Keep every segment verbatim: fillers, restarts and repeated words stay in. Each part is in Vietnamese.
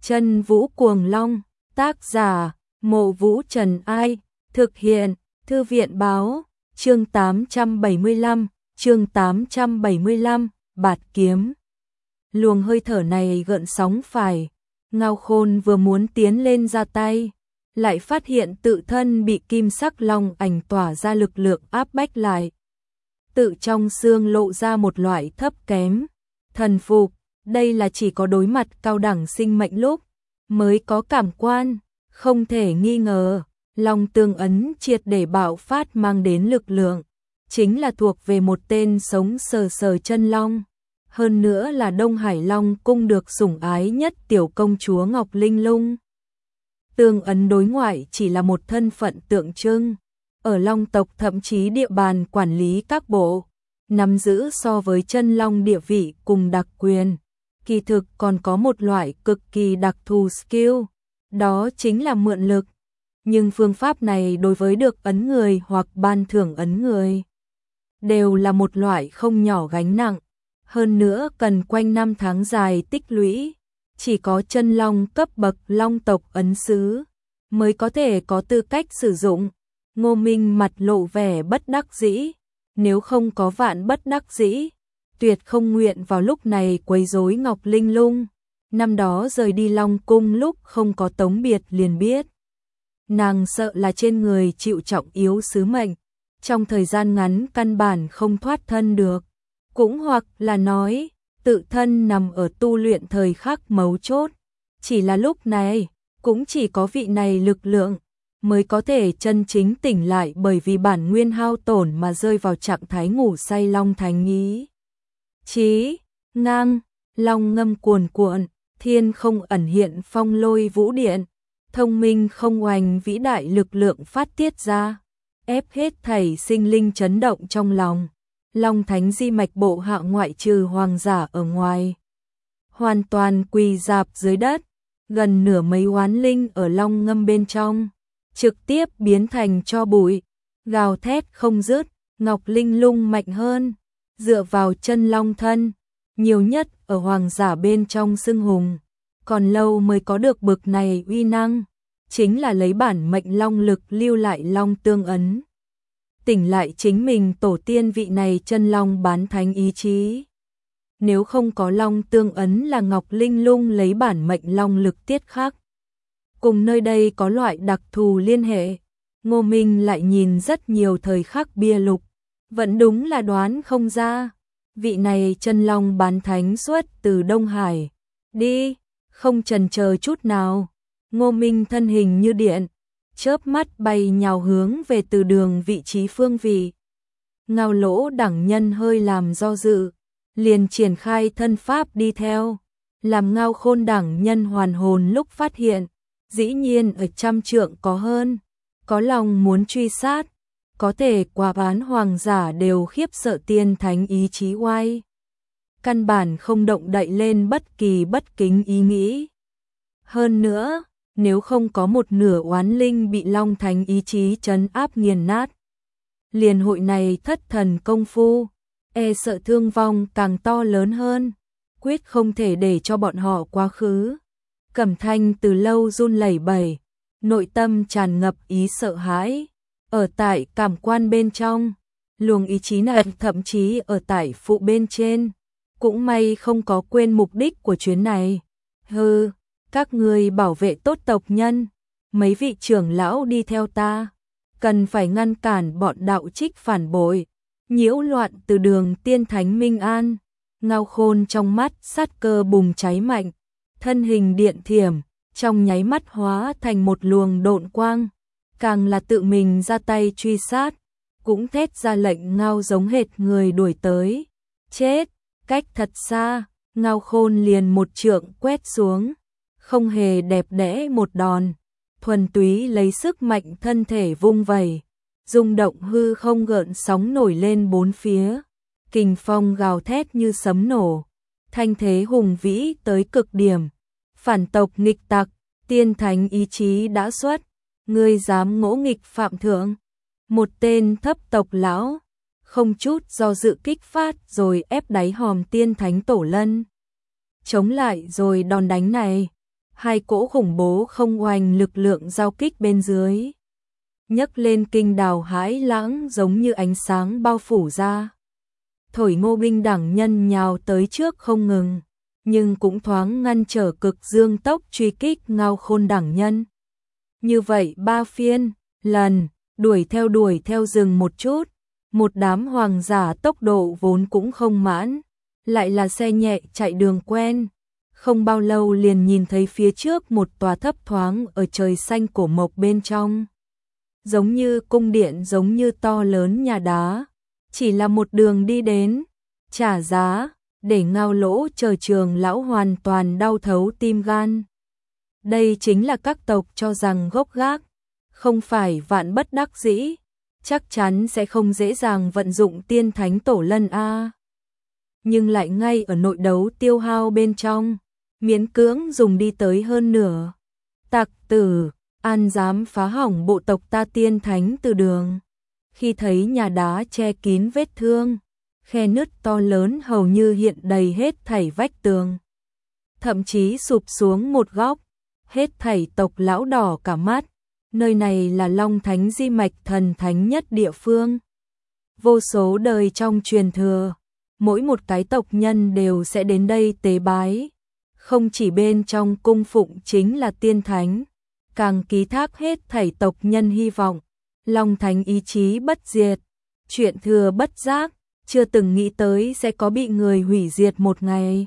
Chân Vũ Cuồng Long, tác giả, Mộ Vũ Trần Ai, thực hiện, Thư viện Báo, chương tám trăm bảy mươi lăm, chương tám trăm bảy mươi lăm, bạt kiếm. Luồng hơi thở này gợn sóng phải, Ngao Khôn vừa muốn tiến lên ra tay, lại phát hiện tự thân bị kim sắc long ảnh tỏa ra lực lượng áp bách lại. Tự trong xương lộ ra một loại thấp kém, thần phục, đây là chỉ có đối mặt cao đẳng sinh mệnh lúc mới có cảm quan, không thể nghi ngờ, long tương ấn triệt để bạo phát mang đến lực lượng, chính là thuộc về một tên sống sờ sờ chân long, hơn nữa là Đông Hải Long cung được sủng ái nhất tiểu công chúa Ngọc Linh Lung. Tương ấn đối ngoại chỉ là một thân phận tượng trưng, ở long tộc thậm chí địa bàn quản lý các bộ, nắm giữ so với chân long địa vị cùng đặc quyền, kỳ thực còn có một loại cực kỳ đặc thù skill, đó chính là mượn lực. Nhưng phương pháp này đối với được ấn người hoặc ban thưởng ấn người, đều là một loại không nhỏ gánh nặng, hơn nữa cần quanh năm tháng dài tích lũy, chỉ có chân long cấp bậc long tộc ấn sứ mới có thể có tư cách sử dụng. Ngô Minh mặt lộ vẻ bất đắc dĩ, nếu không có vạn bất đắc dĩ, tuyệt không nguyện vào lúc này quấy rối Ngọc Linh Lung. Năm đó rời đi Long cung lúc không có tống biệt liền biết, nàng sợ là trên người chịu trọng yếu sứ mệnh, trong thời gian ngắn căn bản không thoát thân được, cũng hoặc là nói, tự thân nằm ở tu luyện thời khắc mấu chốt, chỉ là lúc này, cũng chỉ có vị này lực lượng mới có thể chân chính tỉnh lại, bởi vì bản nguyên hao tổn mà rơi vào trạng thái ngủ say. Long thánh ý chí ngang, long ngâm cuồn cuộn, thiên không ẩn hiện phong lôi vũ điện, thông minh không oanh vĩ đại lực lượng phát tiết ra, ép hết thảy sinh linh chấn động trong lòng. Long thánh di mạch bộ hạ ngoại trừ hoàng giả ở ngoài, hoàn toàn quỳ rạp dưới đất, gần nửa mấy oán linh ở long ngâm bên trong trực tiếp biến thành tro bụi, gào thét không dứt. Ngọc Linh Lung mạnh hơn, dựa vào chân long thân, nhiều nhất ở hoàng giả bên trong xưng hùng, còn lâu mới có được bực này uy năng, chính là lấy bản mệnh long lực lưu lại long tương ấn, tỉnh lại chính mình tổ tiên vị này chân long bán thánh ý chí. Nếu không có long tương ấn là Ngọc Linh Lung lấy bản mệnh long lực tiết khắc, cùng nơi đây có loại đặc thù liên hệ. Ngô Minh lại nhìn rất nhiều thời khắc bia lục, vẫn đúng là đoán không ra, vị này chân long bán thánh xuất từ Đông Hải. Đi, không chần chờ chút nào, Ngô Minh thân hình như điện, chớp mắt bay nhào hướng về từ đường vị trí phương vị. Ngao Lỗ đẳng nhân hơi làm do dự, liền triển khai thân pháp đi theo, làm Ngao Khôn đẳng nhân hoàn hồn lúc phát hiện, dĩ nhiên ở trăm trượng có hơn, có lòng muốn truy sát, có thể quả bán hoàng giả đều khiếp sợ tiên thánh ý chí oai, căn bản không động đậy lên bất kỳ bất kính ý nghĩ. Hơn nữa, nếu không có một nửa oán linh bị long thánh ý chí trấn áp nghiền nát, liền hội này thất thần công phu, e sợ thương vong càng to lớn hơn, quyết không thể để cho bọn họ quá khứ. Cẩm Thanh từ lâu run lẩy bẩy, nội tâm tràn ngập ý sợ hãi, ở tại cảm quan bên trong, luồng ý chí này thậm chí ở tại phụ bên trên, cũng may không có quên mục đích của chuyến này. Hừ, các ngươi bảo vệ tốt tộc nhân, mấy vị trưởng lão đi theo ta, cần phải ngăn cản bọn đạo trích phản bội, nhiễu loạn từ đường tiên thánh Minh An. Ngao Khôn trong mắt sát cơ bùng cháy mạnh, thân hình điện thiểm, trong nháy mắt hóa thành một luồng độn quang, càng là tự mình ra tay truy sát, cũng thét ra lệnh ngao giống hệt người đuổi tới. Chết, cách thật xa, Ngao Khôn liền một trượng quét xuống, không hề đẹp đẽ một đòn, thuần túy lấy sức mạnh thân thể vung vẩy, rung động hư không gợn sóng nổi lên bốn phía, kình phong gào thét như sấm nổ, thanh thế hùng vĩ tới cực điểm. Phản tộc nghịch tặc, tiên thánh ý chí đã xuất, ngươi dám ngỗ nghịch phạm thượng. Một tên thấp tộc lão, không chút do dự kích phát rồi ép đáy hòm tiên thánh tổ lân. Chống lại rồi đòn đánh này, Hai cỗ khủng bố không oanh lực lượng giao kích bên dưới, nhấc lên kinh đào hãi lãng giống như ánh sáng bao phủ ra. Thổi Ngô binh đẳng nhân nhào tới trước không ngừng, nhưng cũng thoáng ngăn trở cực dương tốc truy kích Ngao Khôn đẳng nhân. Như vậy ba phiên, lần, đuổi theo đuổi theo dừng một chút, một đám hoàng giả tốc độ vốn cũng không mãn, lại là xe nhẹ chạy đường quen. Không bao lâu liền nhìn thấy phía trước một tòa thấp thoáng ở trời xanh cổ mộc bên trong. Giống như cung điện, giống như to lớn nhà đá, chỉ là một đường đi đến, trả giá, để Ngao Lỗ chờ trường lão hoàn toàn đau thấu tim gan. Đây chính là các tộc cho rằng gốc gác, không phải vạn bất đắc dĩ, chắc chắn sẽ không dễ dàng vận dụng tiên thánh tổ lân a. Nhưng lại ngay ở nội đấu tiêu hao bên trong, miễn cưỡng dùng đi tới hơn nửa. Tặc tử, an dám phá hỏng bộ tộc ta tiên thánh từ đường. Khi thấy nhà đá che kín vết thương, khe nứt to lớn hầu như hiện đầy hết thảy vách tường, thậm chí sụp xuống một góc, hết thảy tộc lão đỏ cả mắt. Nơi này là Long Thánh di mạch thần thánh nhất địa phương. Vô số đời trong truyền thừa, mỗi một cái tộc nhân đều sẽ đến đây tế bái. Không chỉ bên trong cung phụng chính là tiên thánh, càng ký thác hết thảy tộc nhân hy vọng. Long Thánh ý chí bất diệt, chuyện thừa bất giác, chưa từng nghĩ tới sẽ có bị người hủy diệt một ngày.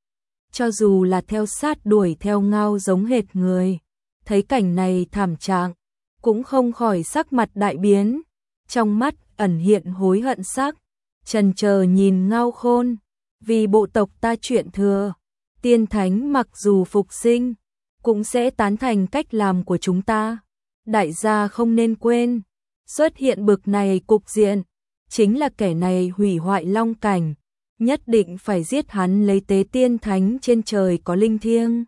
Cho dù là theo sát đuổi theo Ngao giống hệt người, thấy cảnh này thảm trạng, cũng không khỏi sắc mặt đại biến, trong mắt ẩn hiện hối hận sắc, chần chờ nhìn Ngao Khôn, vì bộ tộc ta chuyện thừa, tiên thánh mặc dù phục sinh, cũng sẽ tán thành cách làm của chúng ta. Đại gia không nên quên, xuất hiện bực này cục diện, chính là kẻ này hủy hoại long cảnh, nhất định phải giết hắn lấy tế tiên thánh trên trời có linh thiêng.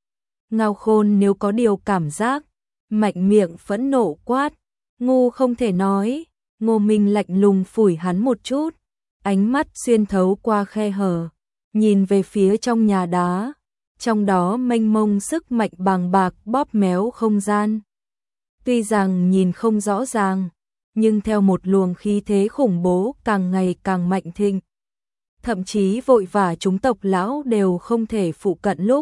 Ngao Khôn nếu có điều cảm giác, mạnh miệng phẫn nộ quát, ngu không thể nói. Ngô Minh lạnh lùng phủi hắn một chút, ánh mắt xuyên thấu qua khe hở, nhìn về phía trong nhà đá, trong đó mênh mông sức mạnh bàng bạc bóp méo không gian. Tuy rằng nhìn không rõ ràng, nhưng theo một luồng khí thế khủng bố càng ngày càng mạnh thịnh, thậm chí vội vã chúng tộc lão đều không thể phụ cận lúc.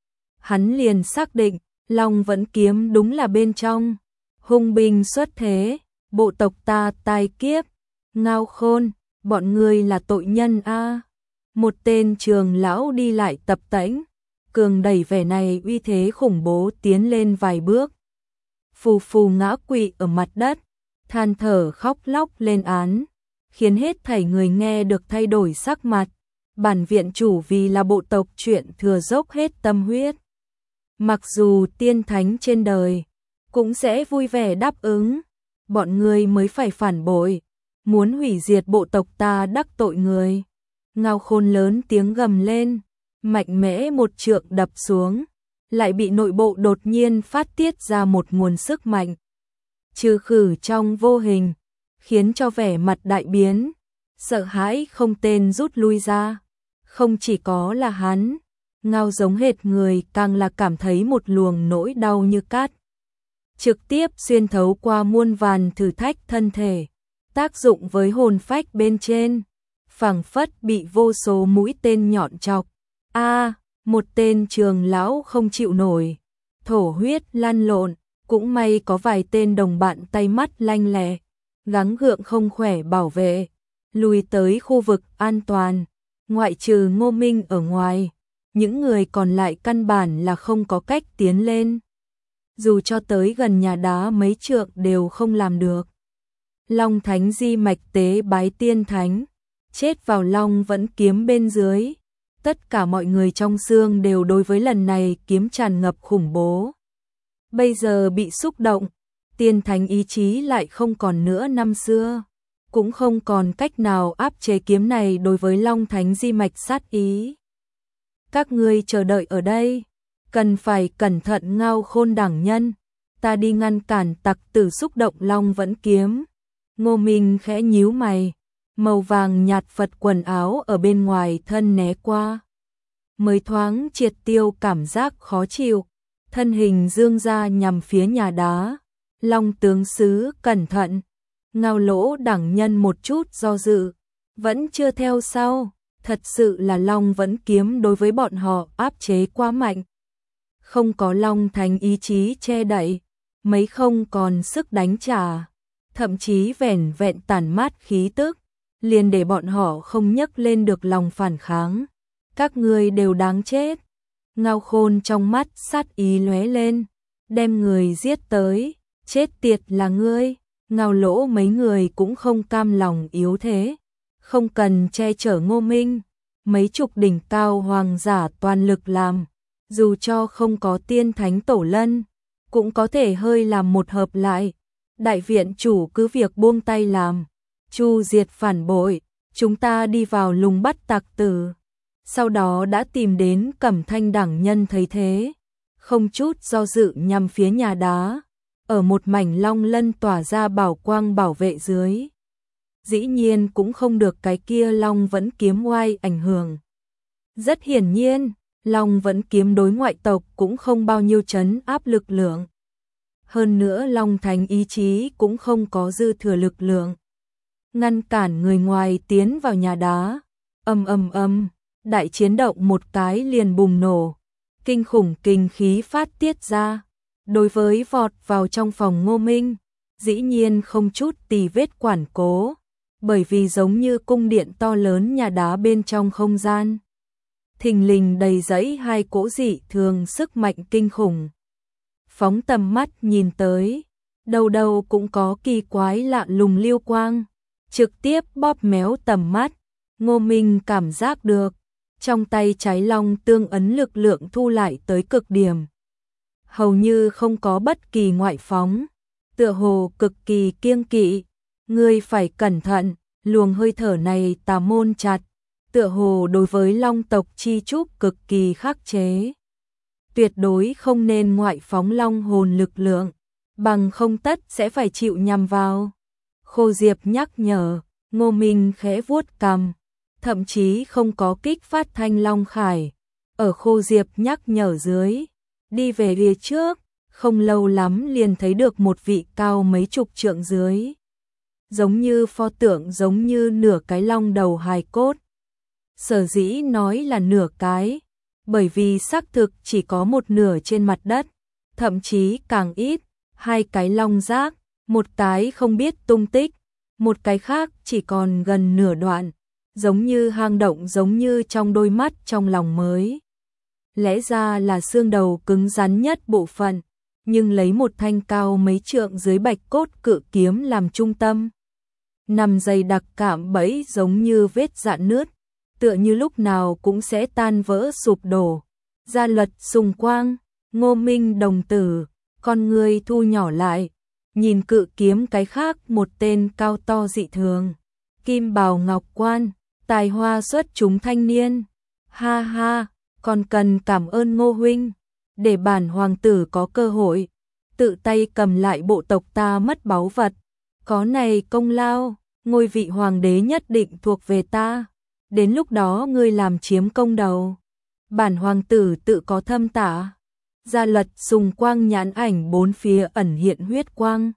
Hắn liền xác định, Long Vẫn Kiếm đúng là bên trong, hung binh xuất thế, bộ tộc ta tai kiếp. Ngao Khôn, bọn ngươi là tội nhân a. Một tên trường lão đi lại tập tễnh, cường đẩy vẻ này uy thế khủng bố tiến lên vài bước, phù phù ngã quỵ ở mặt đất, than thở khóc lóc lên án, khiến hết thảy người nghe được thay đổi sắc mặt. Bản viện chủ vì là bộ tộc chuyện thừa dốc hết tâm huyết, mặc dù tiên thánh trên đời cũng sẽ vui vẻ đáp ứng, bọn ngươi mới phải phản bội, muốn hủy diệt bộ tộc ta đắc tội người. Ngao Khôn lớn tiếng gầm lên, mạnh mẽ một trượng đập xuống, lại bị nội bộ đột nhiên phát tiết ra một nguồn sức mạnh, trừ khử trong vô hình, khiến cho vẻ mặt đại biến, sợ hãi không tên rút lui ra. Không chỉ có là hắn, Ngao giống hệt người càng là cảm thấy một luồng nỗi đau như cát, trực tiếp xuyên thấu qua muôn vàn thử thách thân thể, tác dụng với hồn phách bên trên, phảng phất bị vô số mũi tên nhọn chọc. A, một tên trường lão không chịu nổi, thổ huyết lăn lộn, cũng may có vài tên đồng bạn tay mắt lanh lẹ, gắng gượng không khỏe bảo vệ, lùi tới khu vực an toàn, ngoại trừ Ngô Minh ở ngoài, những người còn lại căn bản là không có cách tiến lên. Dù cho tới gần nhà đá mấy trượng đều không làm được. Long Thánh di mạch tế bái tiên thánh, chết vào Long Vẫn Kiếm bên dưới. Tất cả mọi người trong xương đều đối với lần này kiếm tràn ngập khủng bố. Bây giờ bị xúc động, tiên thánh ý chí lại không còn nữa năm xưa, cũng không còn cách nào áp chế kiếm này đối với Long Thánh di mạch sát ý. Các ngươi chờ đợi ở đây, cần phải cẩn thận. Ngao Khôn đẳng nhân, ta đi ngăn cản tặc tử xúc động Long Vẫn Kiếm. Ngô Minh khẽ nhíu mày, màu vàng nhạt Phật quần áo ở bên ngoài thân né qua, mới thoáng triệt tiêu cảm giác khó chịu. thân hình dương ra nhằm phía nhà đá. Long tướng sứ cẩn thận. Ngao Lỗ đẳng nhân một chút do dự, vẫn chưa theo sau. Thật sự là Long Vẫn Kiếm đối với bọn họ áp chế quá mạnh. Không có Long Thánh ý chí che đậy, mấy không còn sức đánh trả, thậm chí vẻn vẹn tản mát khí tức, liền để bọn họ không nhấc lên được lòng phản kháng. Các ngươi đều đáng chết. Ngao Khôn trong mắt sát ý lóe lên, đem người giết tới, chết tiệt là ngươi. Ngao Lỗ mấy người cũng không cam lòng yếu thế, không cần che chở Ngô Minh, mấy chục đỉnh cao hoàng giả toàn lực làm, dù cho không có tiên thánh tổ lân, cũng có thể hơi làm một hợp lại. Đại viện chủ cứ việc buông tay làm, chu diệt phản bội, chúng ta đi vào lùng bắt tặc tử. Sau đó đã tìm đến Cẩm Thanh đẳng nhân thấy thế, không chút do dự nhằm phía nhà đá, ở một mảnh long lân tỏa ra bảo quang bảo vệ dưới. Dĩ nhiên cũng không được cái kia Long Vẫn Kiếm oai ảnh hưởng. Rất hiển nhiên, Long Vẫn Kiếm đối ngoại tộc cũng không bao nhiêu trấn áp lực lượng. Hơn nữa Long Thánh ý chí cũng không có dư thừa lực lượng ngăn cản người ngoài tiến vào nhà đá. Ầm ầm ầm, đại chiến động một cái liền bùng nổ, kinh khủng kinh khí phát tiết ra. Đối với vọt vào trong phòng Ngô Minh, dĩ nhiên không chút tì vết quản cố, bởi vì giống như cung điện to lớn nhà đá bên trong không gian, thình lình đầy dẫy hai cỗ dị thường sức mạnh kinh khủng. Phóng tầm mắt nhìn tới, đâu đâu cũng có kỳ quái lạ lùng lưu quang, trực tiếp bóp méo tầm mắt. Ngô Minh cảm giác được, trong tay trái long tương ấn lực lượng thu lại tới cực điểm. Hầu như không có bất kỳ ngoại phóng, tựa hồ cực kỳ kiêng kỵ. Ngươi phải cẩn thận, luồng hơi thở này tà môn chặt, tựa hồ đối với long tộc chi trúc cực kỳ khắc chế. Tuyệt đối không nên ngoại phóng long hồn lực lượng, bằng không tất sẽ phải chịu nhằm vào. Khô Diệp nhắc nhở. Ngô Minh khẽ vuốt cằm, thậm chí không có kích phát thanh long khải. Ở Khô Diệp nhắc nhở dưới, đi về phía trước, không lâu lắm liền thấy được một vị cao mấy chục trượng dưới, giống như pho tượng, giống như nửa cái long đầu hài cốt. Sở dĩ nói là nửa cái, bởi vì xác thực chỉ có một nửa trên mặt đất, thậm chí càng ít. Hai cái long giác, một cái không biết tung tích, một cái khác chỉ còn gần nửa đoạn, giống như hang động, giống như trong đôi mắt trong lòng mới. Lẽ ra là xương đầu cứng rắn nhất bộ phận, nhưng lấy một thanh cao mấy trượng dưới bạch cốt cự kiếm làm trung tâm, nằm dày đặc cạm bẫy giống như vết rạn nứt, tựa như lúc nào cũng sẽ tan vỡ sụp đổ. Gia luật sùng quang. Ngô Minh đồng tử, con người thu nhỏ lại, nhìn cự kiếm cái khác một tên cao to dị thường, kim bào ngọc quan, tài hoa xuất chúng thanh niên. Ha ha, còn cần cảm ơn Ngô huynh, để bản hoàng tử có cơ hội tự tay cầm lại bộ tộc ta mất báu vật, có này công lao, ngôi vị hoàng đế nhất định thuộc về ta. Đến lúc đó ngươi làm chiếm công đầu, bản hoàng tử tự có thâm tả. Gia luật sùng quang nhãn ảnh bốn phía ẩn hiện huyết quang,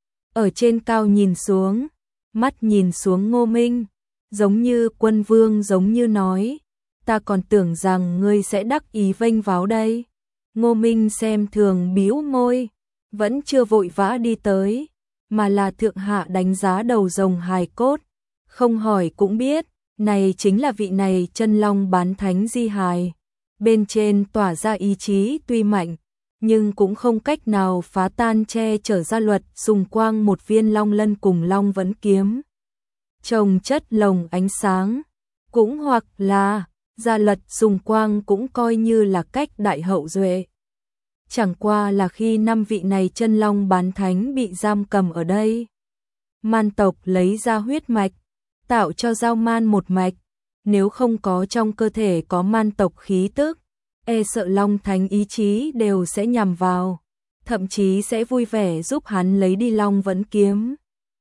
ở trên cao nhìn xuống, mắt nhìn xuống Ngô Minh, giống như quân vương, giống như nói, ta còn tưởng rằng ngươi sẽ đắc ý vênh váo đây. Ngô Minh xem thường bĩu môi, vẫn chưa vội vã đi tới, mà là thượng hạ đánh giá đầu rồng hài cốt, không hỏi cũng biết, này chính là vị này chân long bán thánh di hài. Bên trên tỏa ra ý chí tuy mạnh, nhưng cũng không cách nào phá tan che chở gia luật sùng quang một viên long lân cùng Long Vẫn Kiếm trồng chất lồng ánh sáng. Cũng hoặc là gia luật sùng quang cũng coi như là cách đại hậu duệ. Chẳng qua là khi năm vị này chân long bán thánh bị giam cầm ở đây, man tộc lấy ra huyết mạch, tạo cho giao man một mạch. Nếu không có trong cơ thể có man tộc khí tức, e sợ Long Thánh ý chí đều sẽ nhằm vào, thậm chí sẽ vui vẻ giúp hắn lấy đi Long Vẫn Kiếm.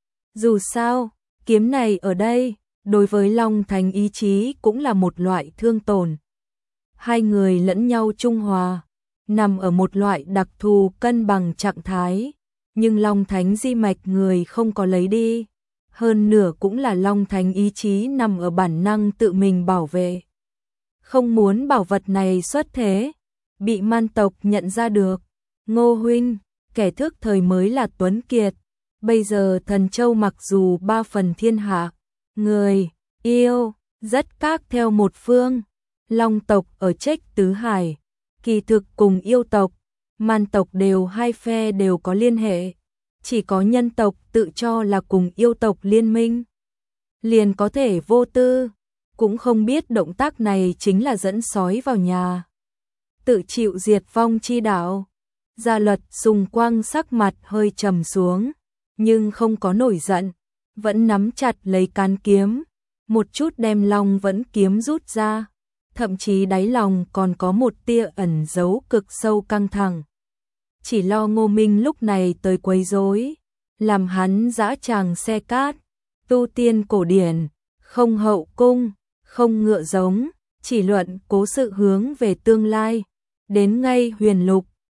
Dù sao, kiếm này ở đây, đối với Long Thánh ý chí cũng là một loại thương tổn. Hai người lẫn nhau trung hòa, nằm ở một loại đặc thù cân bằng trạng thái, nhưng Long Thánh di mạch người không có lấy đi, hơn nửa cũng là Long Thánh ý chí nằm ở bản năng tự mình bảo vệ. Không muốn bảo vật này xuất thế, bị man tộc nhận ra được. Ngô huynh, kẻ thức thời mới là Tuấn Kiệt, bây giờ Thần Châu mặc dù ba phần thiên hạ, người, yêu, rất các theo một phương, Long tộc ở Trách Tứ Hải, kỳ thực cùng yêu tộc, man tộc đều hai phe đều có liên hệ, chỉ có nhân tộc tự cho là cùng yêu tộc liên minh, liền có thể vô tư, cũng không biết động tác này chính là dẫn sói vào nhà, tự chịu diệt vong chi đạo. Gia Luật Sùng Quang sắc mặt hơi trầm xuống, nhưng không có nổi giận, vẫn nắm chặt lấy cán kiếm, một chút đem Long vẫn kiếm rút ra, thậm chí đáy lòng còn có một tia ẩn giấu cực sâu căng thẳng. Chỉ lo Ngô Minh lúc này tới quấy rối, làm hắn dã tràng xe cát, tu tiên cổ điển, không hậu cung, không ngựa giống, chỉ luận cố sự hướng về tương lai, đến ngay huyền lục,